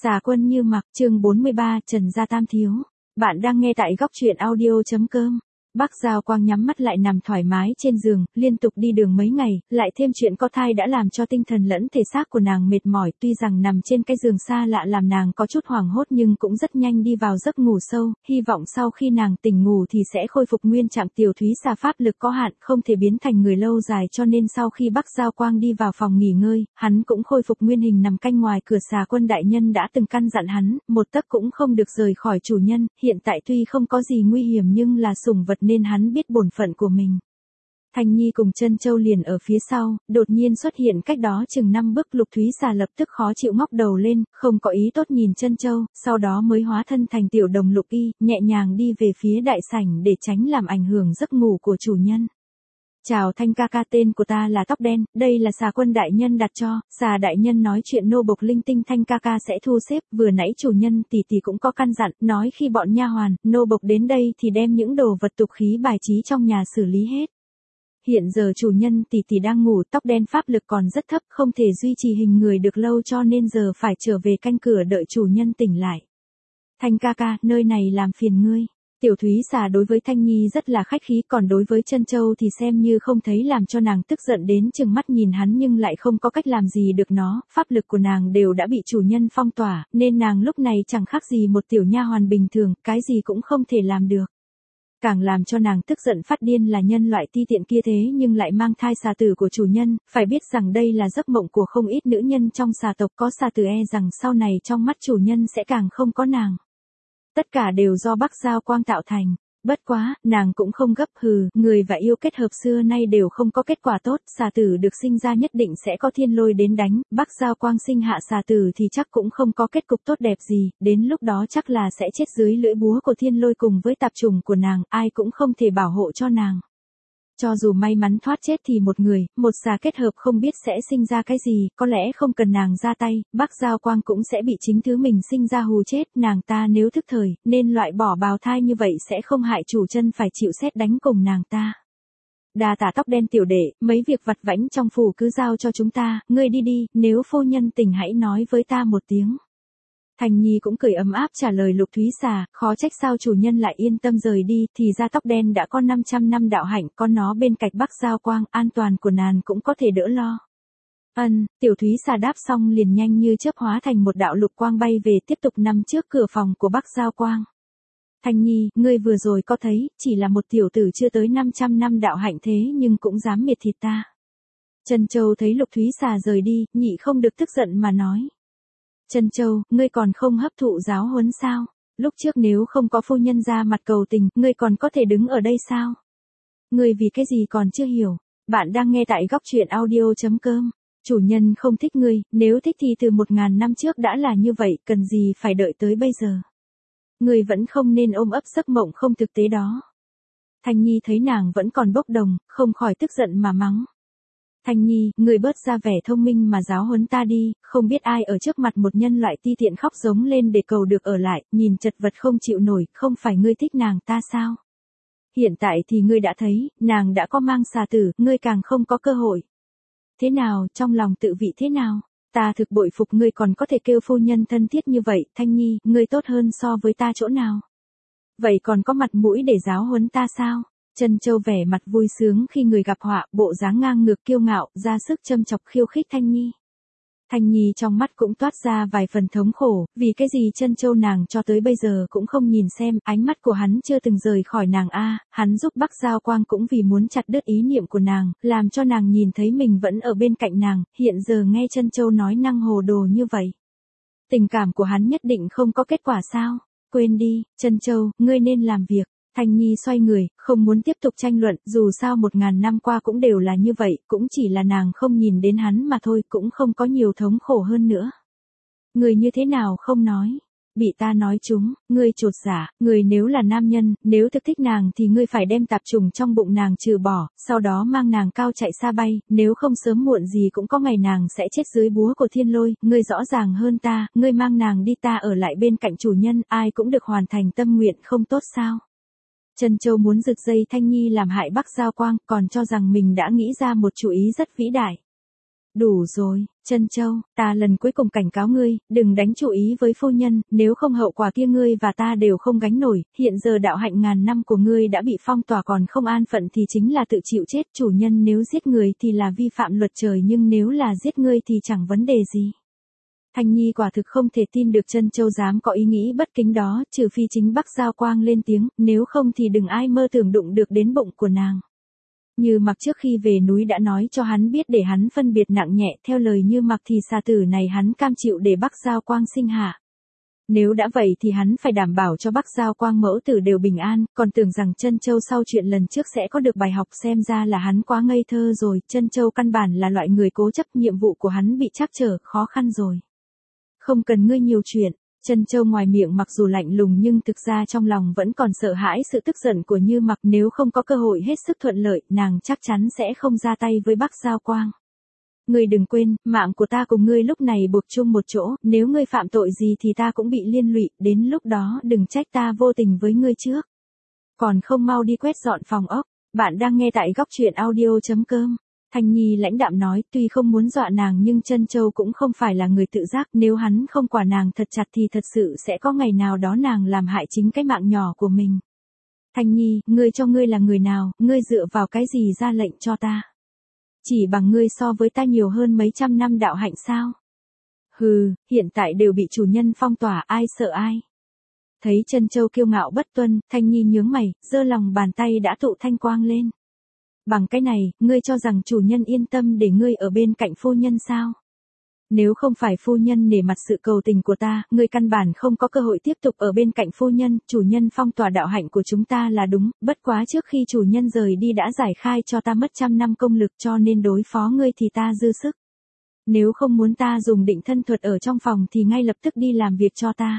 Xà Quân Như Mặc, chương 43, Trần Gia Tam Thiếu. Bạn đang nghe tại góc truyện audio.com. Bắc Giao Quang nhắm mắt lại nằm thoải mái trên giường, liên tục đi đường mấy ngày, lại thêm chuyện có thai đã làm cho tinh thần lẫn thể xác của nàng mệt mỏi, tuy rằng nằm trên cái giường xa lạ làm nàng có chút hoảng hốt nhưng cũng rất nhanh đi vào giấc ngủ sâu, hy vọng sau khi nàng tỉnh ngủ thì sẽ khôi phục nguyên trạng. Tiểu Thúy Xà pháp lực có hạn, không thể biến thành người lâu dài, cho nên sau khi Bắc Giao Quang đi vào phòng nghỉ ngơi, hắn cũng khôi phục nguyên hình nằm canh ngoài cửa. Xà Quân đại nhân đã từng căn dặn hắn, một tấc cũng không được rời khỏi chủ nhân, hiện tại tuy không có gì nguy hiểm nhưng là sủng vật nên hắn biết bổn phận của mình. Thanh Nhi cùng Trân Châu liền ở phía sau, đột nhiên xuất hiện cách đó chừng 5 bước. Lục Thúy Xà lập tức khó chịu ngóc đầu lên, không có ý tốt nhìn Trân Châu, sau đó mới hóa thân thành tiểu đồng Lục Y, nhẹ nhàng đi về phía đại sảnh để tránh làm ảnh hưởng giấc ngủ của chủ nhân. Chào Thanh ca ca, tên của ta là Tóc Đen, đây là Xà Quân đại nhân đặt cho. Xà đại nhân nói chuyện nô bộc linh tinh Thanh ca ca sẽ thu xếp, vừa nãy chủ nhân tỷ tỷ cũng có căn dặn, nói khi bọn nha hoàn, nô bộc đến đây thì đem những đồ vật tục khí bài trí trong nhà xử lý hết. Hiện giờ chủ nhân tỷ tỷ đang ngủ, Tóc Đen pháp lực còn rất thấp, không thể duy trì hình người được lâu cho nên giờ phải trở về canh cửa đợi chủ nhân tỉnh lại. Thanh ca ca, nơi này làm phiền ngươi. Tiểu Thúy Xà đối với Thanh Nhi rất là khách khí, còn đối với Trân Châu thì xem như không thấy, làm cho nàng tức giận đến chừng mắt nhìn hắn nhưng lại không có cách làm gì được nó, pháp lực của nàng đều đã bị chủ nhân phong tỏa, nên nàng lúc này chẳng khác gì một tiểu nha hoàn bình thường, cái gì cũng không thể làm được. Càng làm cho nàng tức giận phát điên là nhân loại ti tiện kia thế nhưng lại mang thai xà tử của chủ nhân, phải biết rằng đây là giấc mộng của không ít nữ nhân trong xà tộc, có xà tử e rằng sau này trong mắt chủ nhân sẽ càng không có nàng. Tất cả đều do Bắc Giao Quang tạo thành. Bất quá, nàng cũng không gấp. Người và yêu kết hợp xưa nay đều không có kết quả tốt, xà tử được sinh ra nhất định sẽ có thiên lôi đến đánh, Bắc Giao Quang sinh hạ xà tử thì chắc cũng không có kết cục tốt đẹp gì, đến lúc đó chắc là sẽ chết dưới lưỡi búa của thiên lôi cùng với tạp trùng của nàng, ai cũng không thể bảo hộ cho nàng. Cho dù may mắn thoát chết thì một người, một xà kết hợp không biết sẽ sinh ra cái gì, có lẽ không cần nàng ra tay, Bắc Giao Quang cũng sẽ bị chính thứ mình sinh ra hù chết. Nàng ta nếu thức thời, nên loại bỏ bào thai như vậy sẽ không hại chủ chân phải chịu sét đánh cùng nàng ta. Đa tạ Tóc Đen tiểu đệ, mấy việc vặt vãnh trong phủ cứ giao cho chúng ta, ngươi đi đi, nếu phu nhân tỉnh hãy nói với ta một tiếng. Thanh Nhi cũng cười ấm áp trả lời Lục Thúy Xà, khó trách sao chủ nhân lại yên tâm rời đi, thì ra Tóc Đen đã có 500 năm đạo hạnh, có nó bên cạnh Bắc Giao Quang, an toàn của nàng cũng có thể đỡ lo. Tiểu Thúy Xà đáp xong liền nhanh như chớp hóa thành một đạo lục quang bay về, tiếp tục nằm trước cửa phòng của Bắc Giao Quang. Thanh Nhi, ngươi vừa rồi có thấy, chỉ là một tiểu tử chưa tới 500 năm đạo hạnh thế nhưng cũng dám miệt thịt ta. Trân Châu thấy Lục Thúy Xà rời đi, nhị không được tức giận mà nói. Trân Châu, ngươi còn không hấp thụ giáo huấn sao? Lúc trước nếu không có phu nhân ra mặt cầu tình, ngươi còn có thể đứng ở đây sao? Ngươi vì cái gì còn chưa hiểu? Bạn đang nghe tại góc truyện audio.com. Chủ nhân không thích ngươi, nếu thích thì từ 1000 năm trước đã là như vậy, cần gì phải đợi tới bây giờ? Ngươi vẫn không nên ôm ấp giấc mộng không thực tế đó. Thanh Nhi thấy nàng vẫn còn bốc đồng, không khỏi tức giận mà mắng. Thanh Nhi, người bớt ra vẻ thông minh mà giáo huấn ta đi, không biết ai ở trước mặt một nhân loại ti tiện khóc giống lên để cầu được ở lại, nhìn chật vật không chịu nổi, không phải ngươi thích nàng ta sao? Hiện tại thì ngươi đã thấy, nàng đã có mang xà tử, ngươi càng không có cơ hội. Thế nào, trong lòng tự vị thế nào? Ta thực bội phục ngươi còn có thể kêu phu nhân thân thiết như vậy, Thanh Nhi, ngươi tốt hơn so với ta chỗ nào? Vậy còn có mặt mũi để giáo huấn ta sao? Trân Châu vẻ mặt vui sướng khi người gặp họa, bộ dáng ngang ngược kiêu ngạo, ra sức châm chọc khiêu khích Thanh Nhi. Thanh Nhi trong mắt cũng toát ra vài phần thống khổ, vì cái gì Trân Châu nàng cho tới bây giờ cũng không nhìn xem, ánh mắt của hắn chưa từng rời khỏi nàng hắn giúp Bắc Giao Quang cũng vì muốn chặt đứt ý niệm của nàng, làm cho nàng nhìn thấy mình vẫn ở bên cạnh nàng, hiện giờ nghe Trân Châu nói năng hồ đồ như vậy. Tình cảm của hắn nhất định không có kết quả sao? Quên đi, Trân Châu, ngươi nên làm việc. Thanh Nhi xoay người, không muốn tiếp tục tranh luận, dù sao 1000 năm qua cũng đều là như vậy, cũng chỉ là nàng không nhìn đến hắn mà thôi, cũng không có nhiều thống khổ hơn nữa. Người như thế nào không nói? Bị ta nói chúng, ngươi chột dạ, người nếu là nam nhân, nếu thực thích nàng thì ngươi phải đem tạp trùng trong bụng nàng trừ bỏ, sau đó mang nàng cao chạy xa bay, nếu không sớm muộn gì cũng có ngày nàng sẽ chết dưới búa của thiên lôi, ngươi rõ ràng hơn ta, ngươi mang nàng đi, ta ở lại bên cạnh chủ nhân, ai cũng được hoàn thành tâm nguyện, không tốt sao? Trân Châu muốn giật dây Thanh Nhi làm hại Bắc Giao Quang, còn cho rằng mình đã nghĩ ra một chủ ý rất vĩ đại. Đủ rồi, Trân Châu, ta lần cuối cùng cảnh cáo ngươi, đừng đánh chú ý với phu nhân, nếu không hậu quả kia ngươi và ta đều không gánh nổi, hiện giờ đạo hạnh ngàn năm của ngươi đã bị phong tỏa còn không an phận thì chính là tự chịu chết, chủ nhân nếu giết người thì là vi phạm luật trời nhưng nếu là giết ngươi thì chẳng vấn đề gì. Thanh Nhi quả thực không thể tin được Trân Châu dám có ý nghĩ bất kính đó, trừ phi chính Bắc Giao Quang lên tiếng, nếu không thì đừng ai mơ tưởng đụng được đến bụng của nàng. Như Mặc trước khi về núi đã nói cho hắn biết để hắn phân biệt nặng nhẹ, theo lời Như Mặc thì xà tử này hắn cam chịu để Bắc Giao Quang sinh hạ. Nếu đã vậy thì hắn phải đảm bảo cho Bắc Giao Quang mẫu tử đều bình an, còn tưởng rằng Trân Châu sau chuyện lần trước sẽ có được bài học, xem ra là hắn quá ngây thơ rồi, Trân Châu căn bản là loại người cố chấp, nhiệm vụ của hắn bị trắc trở, khó khăn rồi. Không cần ngươi nhiều chuyện. Trân Châu ngoài miệng mặc dù lạnh lùng nhưng thực ra trong lòng vẫn còn sợ hãi sự tức giận của Như Mặc, nếu không có cơ hội hết sức thuận lợi, nàng chắc chắn sẽ không ra tay với Bắc Giao Quang. Ngươi đừng quên, mạng của ta cùng ngươi lúc này buộc chung một chỗ, nếu ngươi phạm tội gì thì ta cũng bị liên lụy, đến lúc đó đừng trách ta vô tình với ngươi trước. Còn không mau đi quét dọn phòng ốc. Bạn đang nghe tại góc truyện audio.com. Thanh Nhi lãnh đạm nói, tuy không muốn dọa nàng nhưng Trân Châu cũng không phải là người tự giác, nếu hắn không quả nàng thật chặt thì thật sự sẽ có ngày nào đó nàng làm hại chính cái mạng nhỏ của mình. Thanh Nhi, ngươi cho ngươi là người nào, ngươi dựa vào cái gì ra lệnh cho ta? Chỉ bằng ngươi so với ta nhiều hơn mấy trăm năm đạo hạnh sao? Hừ, hiện tại đều bị chủ nhân phong tỏa, ai sợ ai? Thấy Trân Châu kiêu ngạo bất tuân, Thanh Nhi nhướng mày, giơ lòng bàn tay đã tụ thanh quang lên. Bằng cái này, ngươi cho rằng chủ nhân yên tâm để ngươi ở bên cạnh phu nhân sao? Nếu không phải phu nhân nể mặt sự cầu tình của ta, ngươi căn bản không có cơ hội tiếp tục ở bên cạnh phu nhân, chủ nhân phong tỏa đạo hạnh của chúng ta là đúng, bất quá trước khi chủ nhân rời đi đã giải khai cho ta mất trăm năm công lực cho nên đối phó ngươi thì ta dư sức. Nếu không muốn ta dùng định thân thuật ở trong phòng thì ngay lập tức đi làm việc cho ta.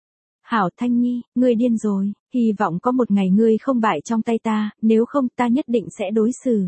Hảo Thanh Nhi, ngươi điên rồi, hy vọng có một ngày ngươi không bại trong tay ta, nếu không ta nhất định sẽ đối xử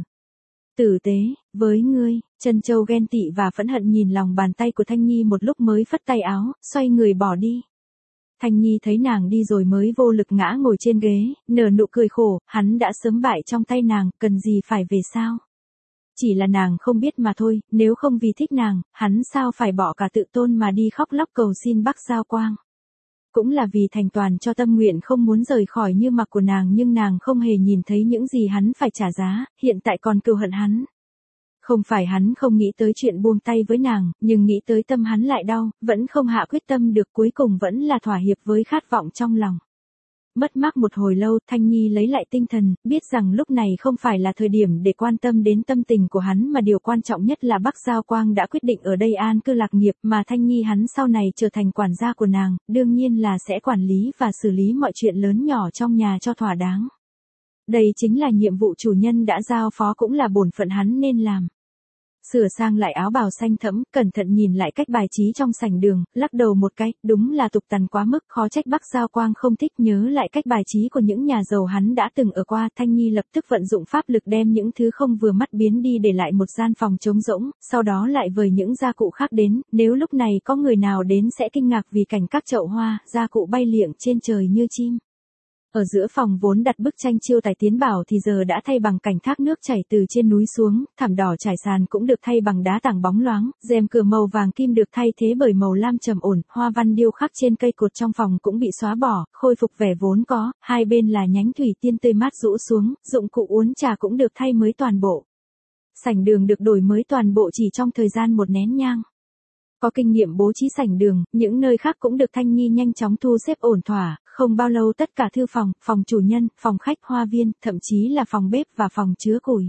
tử tế với ngươi. Trân Châu ghen tị và phẫn hận nhìn lòng bàn tay của Thanh Nhi một lúc mới phất tay áo, xoay người bỏ đi. Thanh Nhi thấy nàng đi rồi mới vô lực ngã ngồi trên ghế, nở nụ cười khổ, hắn đã sớm bại trong tay nàng, cần gì phải về sao? Chỉ là nàng không biết mà thôi, nếu không vì thích nàng, hắn sao phải bỏ cả tự tôn mà đi khóc lóc cầu xin Bắc Giao Quang. Cũng là vì thành toàn cho tâm nguyện không muốn rời khỏi Như Mặc của nàng nhưng nàng không hề nhìn thấy những gì hắn phải trả giá, hiện tại còn cừu hận hắn. Không phải hắn không nghĩ tới chuyện buông tay với nàng, nhưng nghĩ tới tâm hắn lại đau, vẫn không hạ quyết tâm được, cuối cùng vẫn là thỏa hiệp với khát vọng trong lòng. Mất mát một hồi lâu, Thanh Nhi lấy lại tinh thần, biết rằng lúc này không phải là thời điểm để quan tâm đến tâm tình của hắn mà điều quan trọng nhất là Bắc Giao Quang đã quyết định ở đây an cư lạc nghiệp mà Thanh Nhi hắn sau này trở thành quản gia của nàng, đương nhiên là sẽ quản lý và xử lý mọi chuyện lớn nhỏ trong nhà cho thỏa đáng. Đây chính là nhiệm vụ chủ nhân đã giao phó cũng là bổn phận hắn nên làm. Sửa sang lại áo bào xanh thẫm, cẩn thận nhìn lại cách bài trí trong sảnh đường, lắc đầu một cái, đúng là tục tằn quá mức, khó trách Bắc Giao Quang không thích, nhớ lại cách bài trí của những nhà giàu hắn đã từng ở qua, Thanh Nhi lập tức vận dụng pháp lực đem những thứ không vừa mắt biến đi để lại một gian phòng trống rỗng, sau đó lại vời những gia cụ khác đến, nếu lúc này có người nào đến sẽ kinh ngạc vì cảnh các chậu hoa, gia cụ bay liệng trên trời như chim. Ở giữa phòng vốn đặt bức tranh chiêu tài tiến bảo thì giờ đã thay bằng cảnh thác nước chảy từ trên núi xuống, thảm đỏ trải sàn cũng được thay bằng đá tảng bóng loáng, rèm cửa màu vàng kim được thay thế bởi màu lam trầm ổn, hoa văn điêu khắc trên cây cột trong phòng cũng bị xóa bỏ, khôi phục vẻ vốn có, hai bên là nhánh thủy tiên tươi mát rũ xuống, dụng cụ uống trà cũng được thay mới toàn bộ. Sảnh đường được đổi mới toàn bộ chỉ trong thời gian một nén nhang. Có kinh nghiệm bố trí sảnh đường, những nơi khác cũng được Thanh Nhi nhanh chóng thu xếp ổn thỏa, không bao lâu tất cả thư phòng, phòng chủ nhân, phòng khách, hoa viên, thậm chí là phòng bếp và phòng chứa củi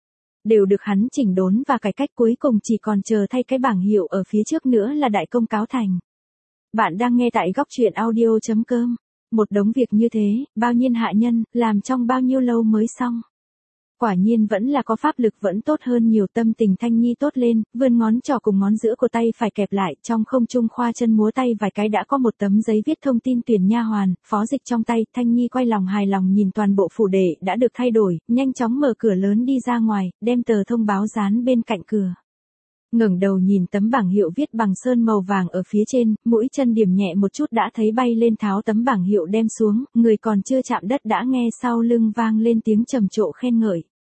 đều được hắn chỉnh đốn và cải cách, cuối cùng chỉ còn chờ thay cái bảng hiệu ở phía trước nữa là đại công cáo thành. Bạn đang nghe tại góc truyện audio.com. Một đống việc như thế, bao nhiêu hạ nhân, làm trong bao nhiêu lâu mới xong. Quả nhiên vẫn là có pháp lực vẫn tốt hơn nhiều, tâm tình Thanh Nhi tốt lên, vươn ngón trỏ cùng ngón giữa của tay phải kẹp lại, trong không trung khoa chân múa tay vài cái đã có một tấm giấy viết thông tin tuyển nha hoàn, phó dịch trong tay, Thanh Nhi quay lòng hài lòng nhìn toàn bộ phủ đệ đã được thay đổi, nhanh chóng mở cửa lớn đi ra ngoài, đem tờ thông báo dán bên cạnh cửa. Ngẩng đầu nhìn tấm bảng hiệu viết bằng sơn màu vàng ở phía trên, mũi chân điểm nhẹ một chút đã thấy bay lên, tháo tấm bảng hiệu đem xuống, người còn chưa chạm đất đã nghe sau lưng vang lên tiếng trầm trộ khen ngợi.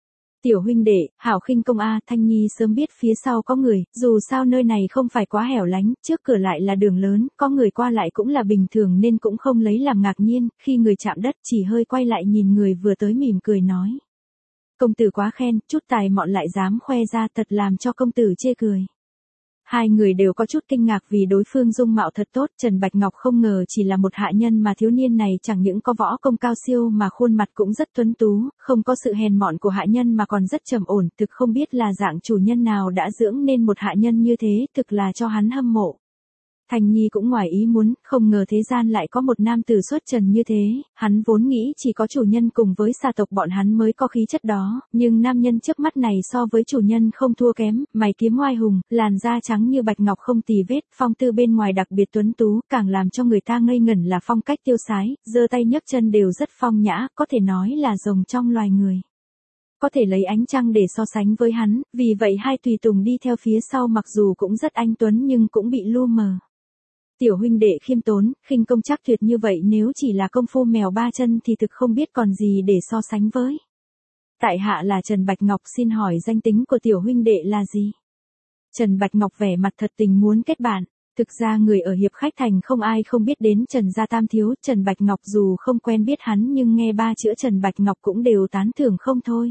Tiểu huynh đệ, hảo khinh công a. Thanh Nhi sớm biết phía sau có người, dù sao nơi này không phải quá hẻo lánh, trước cửa lại là đường lớn, có người qua lại cũng là bình thường nên cũng không lấy làm ngạc nhiên, khi người chạm đất chỉ hơi quay lại nhìn người vừa tới mỉm cười nói. Công tử quá khen, chút tài mọn lại dám khoe ra, thật làm cho công tử chê cười. Hai người đều có chút kinh ngạc vì đối phương dung mạo thật tốt, Trần Bạch Ngọc không ngờ chỉ là một hạ nhân mà thiếu niên này chẳng những có võ công cao siêu mà khuôn mặt cũng rất tuấn tú, không có sự hèn mọn của hạ nhân mà còn rất trầm ổn, thực không biết là dạng chủ nhân nào đã dưỡng nên một hạ nhân như thế, thực là cho hắn hâm mộ. Thanh Nhi cũng ngoài ý muốn, không ngờ thế gian lại có một nam tử xuất trần như thế, hắn vốn nghĩ chỉ có chủ nhân cùng với xa tộc bọn hắn mới có khí chất đó, nhưng nam nhân trước mắt này so với chủ nhân không thua kém, mày kiếm oai hùng, làn da trắng như bạch ngọc không tì vết, phong tư bên ngoài đặc biệt tuấn tú, càng làm cho người ta ngây ngẩn là phong cách tiêu sái, giơ tay nhấc chân đều rất phong nhã, có thể nói là rồng trong loài người. Có thể lấy ánh trăng để so sánh với hắn, vì vậy hai tùy tùng đi theo phía sau mặc dù cũng rất anh tuấn nhưng cũng bị lu mờ. Tiểu huynh đệ khiêm tốn, khinh công chắc tuyệt như vậy nếu chỉ là công phu mèo ba chân thì thực không biết còn gì để so sánh với. Tại hạ là Trần Bạch Ngọc, xin hỏi danh tính của tiểu huynh đệ là gì? Trần Bạch Ngọc vẻ mặt thật tình muốn kết bạn. Thực ra người ở Hiệp Khách Thành không ai không biết đến Trần Gia Tam Thiếu, Trần Bạch Ngọc dù không quen biết hắn nhưng nghe ba chữ Trần Bạch Ngọc cũng đều tán thưởng không thôi.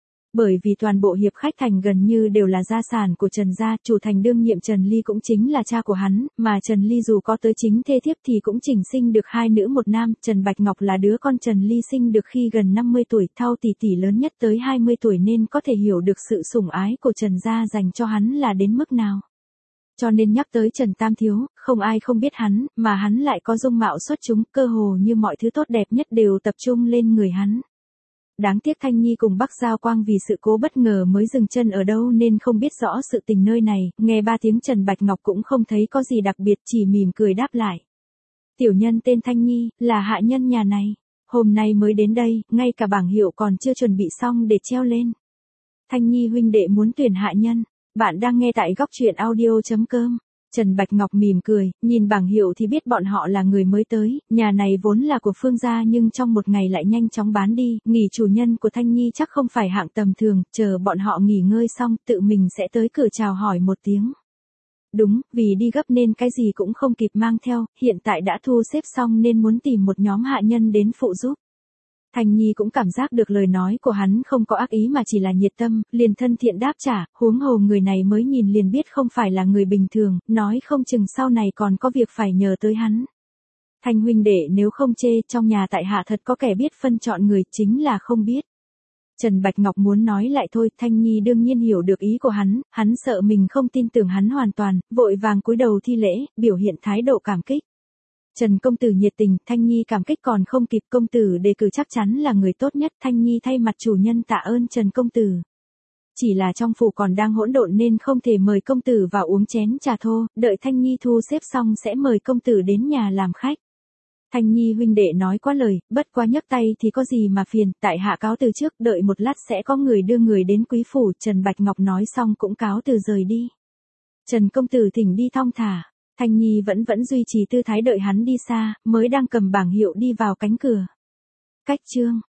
Bởi vì toàn bộ Hiệp Khách Thành gần như đều là gia sản của Trần Gia, chủ thành đương nhiệm Trần Ly cũng chính là cha của hắn, mà Trần Ly dù có tới chính thê thiếp thì cũng chỉnh sinh được hai nữ một nam, Trần Bạch Ngọc là đứa con Trần Ly sinh được khi gần 50 tuổi, thau tỷ tỷ lớn nhất tới 20 tuổi nên có thể hiểu được sự sủng ái của Trần Gia dành cho hắn là đến mức nào. Cho nên nhắc tới Trần Tam Thiếu, không ai không biết hắn, mà hắn lại có dung mạo xuất chúng, cơ hồ như mọi thứ tốt đẹp nhất đều tập trung lên người hắn. Đáng tiếc Thanh Nhi cùng Bắc Giao Quang vì sự cố bất ngờ mới dừng chân ở đâu nên không biết rõ sự tình nơi này, nghe ba tiếng Trần Bạch Ngọc cũng không thấy có gì đặc biệt, chỉ mỉm cười đáp lại. Tiểu nhân tên Thanh Nhi, là hạ nhân nhà này, hôm nay mới đến đây, ngay cả bảng hiệu còn chưa chuẩn bị xong để treo lên. Thanh Nhi huynh đệ muốn tuyển hạ nhân, bạn đang nghe tại góc truyện audio.com. Trần Bạch Ngọc mỉm cười, nhìn bảng hiệu thì biết bọn họ là người mới tới, nhà này vốn là của Phương gia nhưng trong một ngày lại nhanh chóng bán đi, nghỉ chủ nhân của Thanh Nhi chắc không phải hạng tầm thường, chờ bọn họ nghỉ ngơi xong tự mình sẽ tới cửa chào hỏi một tiếng. Đúng, vì đi gấp nên cái gì cũng không kịp mang theo, hiện tại đã thu xếp xong nên muốn tìm một nhóm hạ nhân đến phụ giúp. Thanh Nhi cũng cảm giác được lời nói của hắn không có ác ý mà chỉ là nhiệt tâm, liền thân thiện đáp trả, huống hồ người này mới nhìn liền biết không phải là người bình thường, nói không chừng sau này còn có việc phải nhờ tới hắn. Thanh huynh đệ nếu không chê, trong nhà tại hạ thật có kẻ biết phân chọn người, chính là không biết. Trần Bạch Ngọc muốn nói lại thôi, Thanh Nhi đương nhiên hiểu được ý của hắn sợ mình không tin tưởng hắn hoàn toàn, vội vàng cúi đầu thi lễ, biểu hiện thái độ cảm kích. Trần công tử nhiệt tình, Thanh Nhi cảm kích còn không kịp, công tử đề cử chắc chắn là người tốt nhất, Thanh Nhi thay mặt chủ nhân tạ ơn Trần công tử. Chỉ là trong phủ còn đang hỗn độn nên không thể mời công tử vào uống chén trà thô, đợi Thanh Nhi thu xếp xong sẽ mời công tử đến nhà làm khách. Thanh Nhi huynh đệ nói quá lời, bất quá nhấc tay thì có gì mà phiền, tại hạ cáo từ trước, đợi một lát sẽ có người đưa người đến quý phủ, Trần Bạch Ngọc nói xong cũng cáo từ rời đi. Trần công tử thỉnh đi thong thả. Thanh Nhi vẫn duy trì tư thái đợi hắn đi xa, mới đang cầm bảng hiệu đi vào cánh cửa. Cách chương